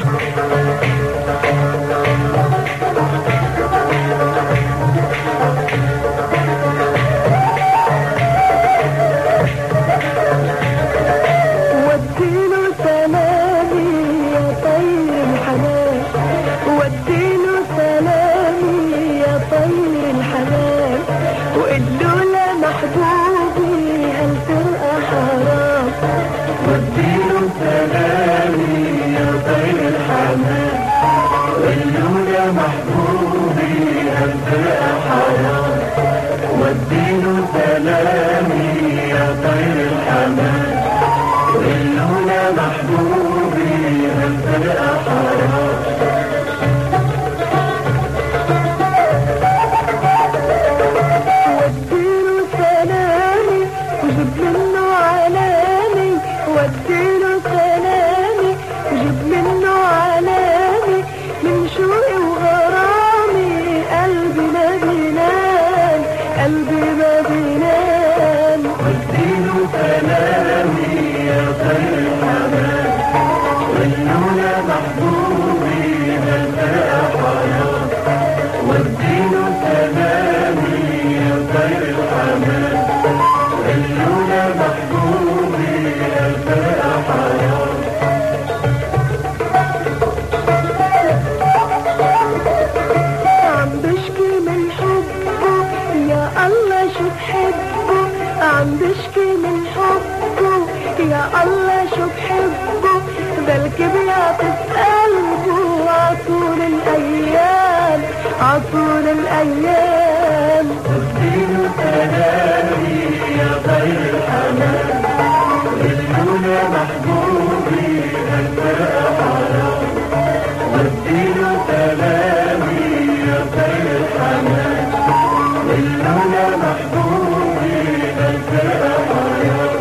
محبوبي هالفرقة حرام، والدين سلامي يا طير الحمام، والهنا محبوبي هالفرقة حرام. والدين سلامي وجيب منه علامي، والدين سلامي وجيب منه علامي، من شوقي وغرامي قلبي ما بينام، قلبي ما بينام. والدين سلامي يا طير الحمام، والهنا محبوبي هالفرقة حرام، والدين سلامي يا طير الحمام، والهنا محبوبي هالفرقة حرام. عم بشكي من حبه يا الله شو بحبه، بلكي بيعطف قلبه عطول الأيام، عطول الأيام. والدين سلامي يا طير الحمام، والهنا محبوبي هالفرقة حرام، والدين سلامي يا طير الحمام، والهنا محبوبي هالفرقة حرام.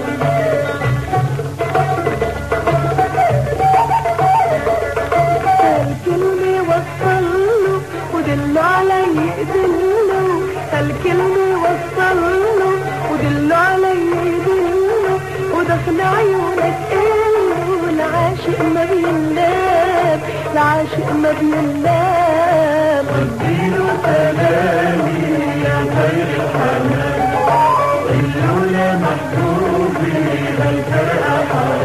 هالكلمة وصله ودله علي يدله، هالكلمة وصله ودله علي يدله، ودخل عيونك إله العاشق ما بينام، العاشق ما بينام. والدين سلامي يا طير الحمام، والهنا محبوبي هالفرقة حرام.